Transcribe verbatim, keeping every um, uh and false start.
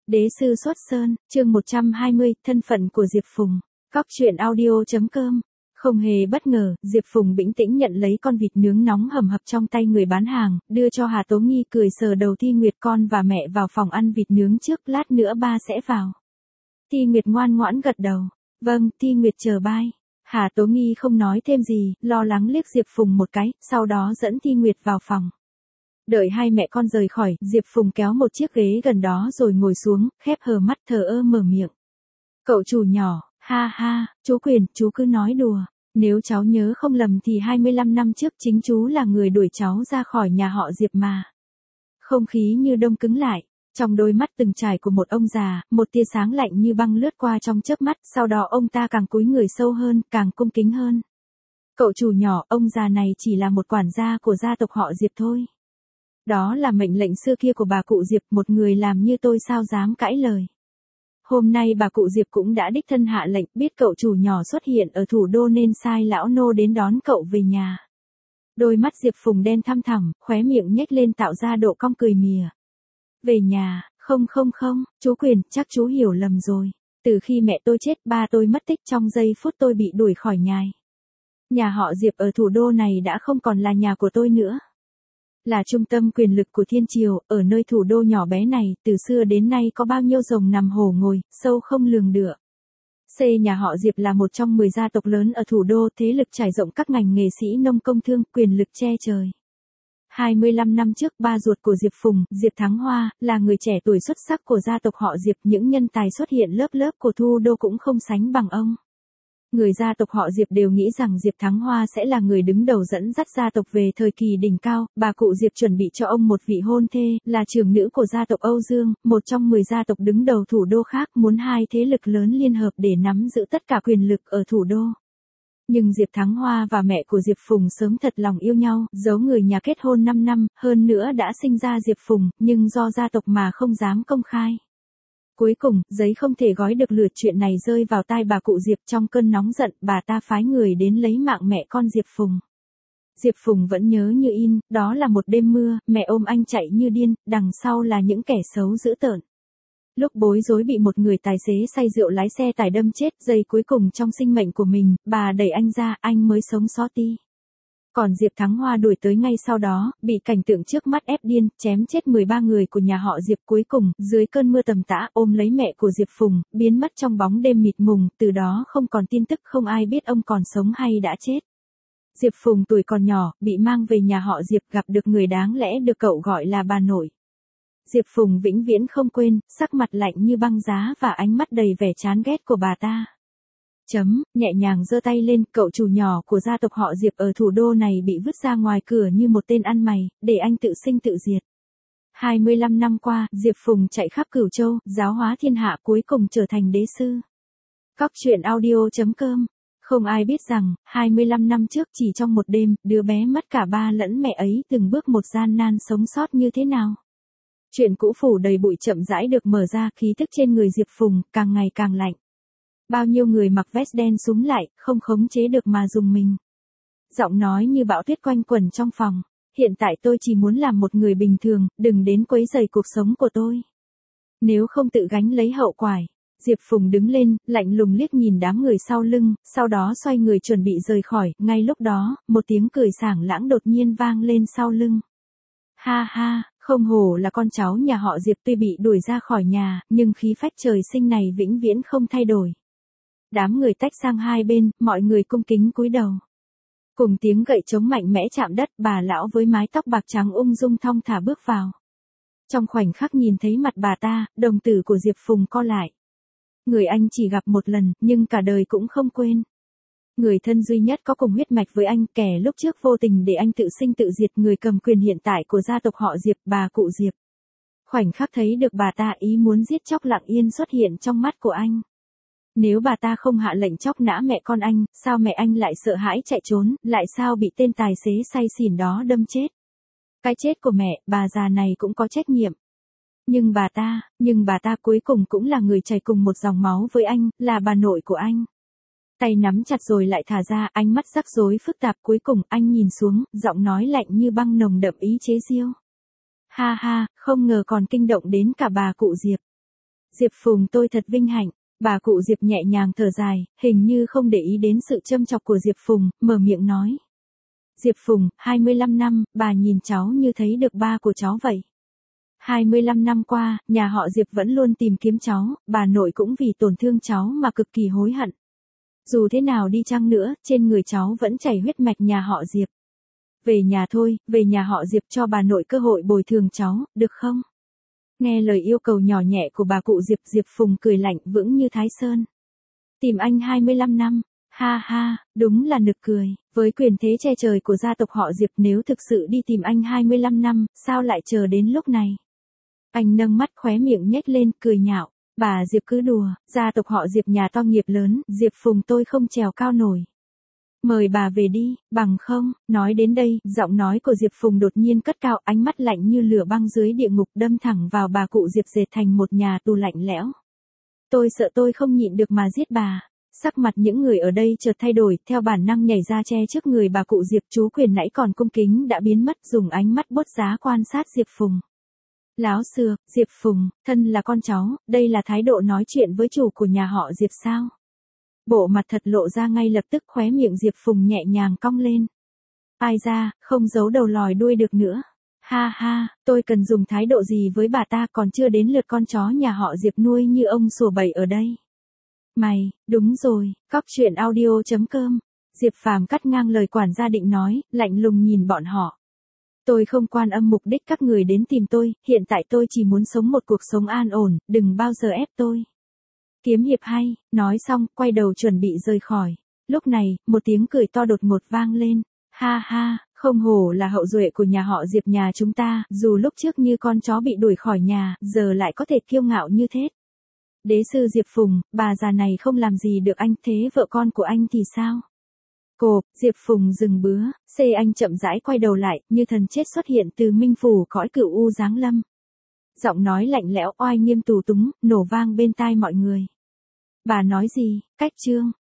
Đế sư xuất sơn, chương một trăm hai mươi, thân phận của Diệp Phùng. Góc truyện audio chấm com. Không hề bất ngờ, Diệp Phùng bĩnh tĩnh nhận lấy con vịt nướng nóng hầm hập trong tay người bán hàng, đưa cho Hà Tố Nghi cười sờ đầu Thi Nguyệt con và mẹ vào phòng ăn vịt nướng trước, lát nữa ba sẽ vào. Thi Nguyệt ngoan ngoãn gật đầu. Vâng, Thi Nguyệt chờ bai. Hà Tố Nghi không nói thêm gì, lo lắng liếc Diệp Phùng một cái, sau đó dẫn Thi Nguyệt vào phòng. Đợi hai mẹ con rời khỏi, Diệp Phùng kéo một chiếc ghế gần đó rồi ngồi xuống, khép hờ mắt thờ ơ mở miệng. Cậu chủ nhỏ, ha ha, chú Quyền, chú cứ nói đùa. Nếu cháu nhớ không lầm thì hai mươi lăm năm trước chính chú là người đuổi cháu ra khỏi nhà họ Diệp mà. Không khí như đông cứng lại. Trong đôi mắt từng trải của một ông già, một tia sáng lạnh như băng lướt qua trong chớp mắt, sau đó ông ta càng cúi người sâu hơn, càng cung kính hơn. Cậu chủ nhỏ, ông già này chỉ là một quản gia của gia tộc họ Diệp thôi. Đó là mệnh lệnh xưa kia của bà cụ Diệp, một người làm như tôi sao dám cãi lời. Hôm nay bà cụ Diệp cũng đã đích thân hạ lệnh, biết cậu chủ nhỏ xuất hiện ở thủ đô nên sai lão nô đến đón cậu về nhà. Đôi mắt Diệp Phùng đen thăm thẳm, khóe miệng nhếch lên tạo ra độ cong cười mỉa. Về nhà, không không không, chú Quyền, chắc chú hiểu lầm rồi. Từ khi mẹ tôi chết, ba tôi mất tích, trong giây phút tôi bị đuổi khỏi nhà. Nhà họ Diệp ở thủ đô này đã không còn là nhà của tôi nữa. Là trung tâm quyền lực của thiên triều, ở nơi thủ đô nhỏ bé này, từ xưa đến nay có bao nhiêu rồng nằm hổ ngồi, sâu không lường được. C. Nhà họ Diệp là một trong mười gia tộc lớn ở thủ đô, thế lực trải rộng các ngành nghệ sĩ nông công thương, quyền lực che trời. hai mươi lăm năm trước, ba ruột của Diệp Phùng, Diệp Thắng Hoa, là người trẻ tuổi xuất sắc của gia tộc họ Diệp, những nhân tài xuất hiện lớp lớp của thủ đô cũng không sánh bằng ông. Người gia tộc họ Diệp đều nghĩ rằng Diệp Thắng Hoa sẽ là người đứng đầu dẫn dắt gia tộc về thời kỳ đỉnh cao, bà cụ Diệp chuẩn bị cho ông một vị hôn thê, là trưởng nữ của gia tộc Âu Dương, một trong mười gia tộc đứng đầu thủ đô khác, muốn hai thế lực lớn liên hợp để nắm giữ tất cả quyền lực ở thủ đô. Nhưng Diệp Thắng Hoa và mẹ của Diệp Phùng sớm thật lòng yêu nhau, giấu người nhà kết hôn năm năm, hơn nữa đã sinh ra Diệp Phùng, nhưng do gia tộc mà không dám công khai. Cuối cùng, giấy không thể gói được lửa, chuyện này rơi vào tai bà cụ Diệp. Trong cơn nóng giận, bà ta phái người đến lấy mạng mẹ con Diệp Phùng. Diệp Phùng vẫn nhớ như in, đó là một đêm mưa, mẹ ôm anh chạy như điên, đằng sau là những kẻ xấu dữ tợn. Lúc bối rối bị một người tài xế say rượu lái xe tải đâm chết, giây cuối cùng trong sinh mệnh của mình, bà đẩy anh ra, anh mới sống sót đi. Còn Diệp Thắng Hoa đuổi tới ngay sau đó, bị cảnh tượng trước mắt ép điên, chém chết mười ba người của nhà họ Diệp, cuối cùng, dưới cơn mưa tầm tã, ôm lấy mẹ của Diệp Phùng, biến mất trong bóng đêm mịt mùng, từ đó không còn tin tức, không ai biết ông còn sống hay đã chết. Diệp Phùng tuổi còn nhỏ, bị mang về nhà họ Diệp, gặp được người đáng lẽ được cậu gọi là bà nội. Diệp Phùng vĩnh viễn không quên, sắc mặt lạnh như băng giá và ánh mắt đầy vẻ chán ghét của bà ta. Chấm, nhẹ nhàng giơ tay lên, cậu chủ nhỏ của gia tộc họ Diệp ở thủ đô này bị vứt ra ngoài cửa như một tên ăn mày, để anh tự sinh tự diệt. hai mươi lăm năm qua, Diệp Phùng chạy khắp Cửu Châu, giáo hóa thiên hạ, cuối cùng trở thành đế sư. Góc truyện audio chấm com. Không ai biết rằng, hai mươi lăm năm trước chỉ trong một đêm, đứa bé mất cả ba lẫn mẹ ấy từng bước một gian nan sống sót như thế nào. Chuyện cũ phủ đầy bụi chậm rãi được mở ra, khí tức trên người Diệp Phùng càng ngày càng lạnh. Bao nhiêu người mặc vest đen súng lại, không khống chế được mà dùng mình. Giọng nói như bão tuyết quanh quẩn trong phòng. Hiện tại tôi chỉ muốn làm một người bình thường, đừng đến quấy rầy cuộc sống của tôi. Nếu không tự gánh lấy hậu quả. Diệp Phùng đứng lên, lạnh lùng liếc nhìn đám người sau lưng, sau đó xoay người chuẩn bị rời khỏi. Ngay lúc đó, một tiếng cười sảng lãng đột nhiên vang lên sau lưng. Ha ha, không hổ là con cháu nhà họ Diệp, tuy bị đuổi ra khỏi nhà, nhưng khí phách trời sinh này vĩnh viễn không thay đổi. Đám người tách sang hai bên, mọi người cung kính cúi đầu. Cùng tiếng gậy trống mạnh mẽ chạm đất, bà lão với mái tóc bạc trắng ung dung thong thả bước vào. Trong khoảnh khắc nhìn thấy mặt bà ta, đồng tử của Diệp Phùng co lại. Người anh chỉ gặp một lần, nhưng cả đời cũng không quên. Người thân duy nhất có cùng huyết mạch với anh, kẻ lúc trước vô tình để anh tự sinh tự diệt, người cầm quyền hiện tại của gia tộc họ Diệp, bà cụ Diệp. Khoảnh khắc thấy được bà ta ý muốn giết chóc lặng yên xuất hiện trong mắt của anh. Nếu bà ta không hạ lệnh chóc nã mẹ con anh, sao mẹ anh lại sợ hãi chạy trốn, lại sao bị tên tài xế say xỉn đó đâm chết? Cái chết của mẹ, bà già này cũng có trách nhiệm. Nhưng bà ta, nhưng bà ta cuối cùng cũng là người chảy cùng một dòng máu với anh, là bà nội của anh. Tay nắm chặt rồi lại thả ra, ánh mắt rắc rối phức tạp, cuối cùng anh nhìn xuống, giọng nói lạnh như băng nồng đậm ý chế giễu. Ha ha, không ngờ còn kinh động đến cả bà cụ Diệp. Diệp Phùng tôi thật vinh hạnh. Bà cụ Diệp nhẹ nhàng thở dài, hình như không để ý đến sự châm chọc của Diệp Phùng, mở miệng nói. Diệp Phùng, hai mươi lăm năm, bà nhìn cháu như thấy được ba của cháu vậy. hai mươi lăm năm qua, nhà họ Diệp vẫn luôn tìm kiếm cháu, bà nội cũng vì tổn thương cháu mà cực kỳ hối hận. Dù thế nào đi chăng nữa, trên người cháu vẫn chảy huyết mạch nhà họ Diệp. Về nhà thôi, về nhà họ Diệp cho bà nội cơ hội bồi thường cháu, được không? Nghe lời yêu cầu nhỏ nhẹ của bà cụ Diệp, Diệp Phùng cười lạnh vững như Thái Sơn. Tìm anh hai mươi lăm năm, ha ha, đúng là nực cười, với quyền thế che trời của gia tộc họ Diệp nếu thực sự đi tìm anh hai mươi lăm năm, sao lại chờ đến lúc này? Anh nâng mắt khóe miệng nhếch lên, cười nhạo, bà Diệp cứ đùa, gia tộc họ Diệp nhà to nghiệp lớn, Diệp Phùng tôi không trèo cao nổi. Mời bà về đi, bằng không, nói đến đây, giọng nói của Diệp Phùng đột nhiên cất cao, ánh mắt lạnh như lửa băng dưới địa ngục đâm thẳng vào bà cụ Diệp dệt thành một nhà tù lạnh lẽo. Tôi sợ tôi không nhịn được mà giết bà. Sắc mặt những người ở đây chợt thay đổi, theo bản năng nhảy ra che trước người bà cụ Diệp, chú quyền nãy còn cung kính đã biến mất, dùng ánh mắt bốt giá quan sát Diệp Phùng. Láo xược, Diệp Phùng, thân là con cháu, đây là thái độ nói chuyện với chủ của nhà họ Diệp sao? Bộ mặt thật lộ ra ngay lập tức, khóe miệng Diệp Phùng nhẹ nhàng cong lên. Ai ra, không giấu đầu lòi đuôi được nữa. Ha ha, tôi cần dùng thái độ gì với bà ta, còn chưa đến lượt con chó nhà họ Diệp nuôi như ông sủa bậy ở đây. Mày, đúng rồi, cóc truyện audio chấm com. Diệp Phàm cắt ngang lời quản gia định nói, lạnh lùng nhìn bọn họ. Tôi không quan âm mục đích các người đến tìm tôi, hiện tại tôi chỉ muốn sống một cuộc sống an ổn, đừng bao giờ ép tôi. Kiếm hiệp hay, nói xong, quay đầu chuẩn bị rời khỏi. Lúc này, một tiếng cười to đột ngột vang lên. Ha ha, không hổ là hậu duệ của nhà họ Diệp nhà chúng ta, dù lúc trước như con chó bị đuổi khỏi nhà, giờ lại có thể kiêu ngạo như thế. Đế sư Diệp Phùng, bà già này không làm gì được anh, thế vợ con của anh thì sao? Cộp, Diệp Phùng dừng bứa, xê anh chậm rãi quay đầu lại, như thần chết xuất hiện từ minh phủ cõi cửu u giáng lâm. Giọng nói lạnh lẽo oai nghiêm tù túng, nổ vang bên tai mọi người. Bà nói gì, cách chương,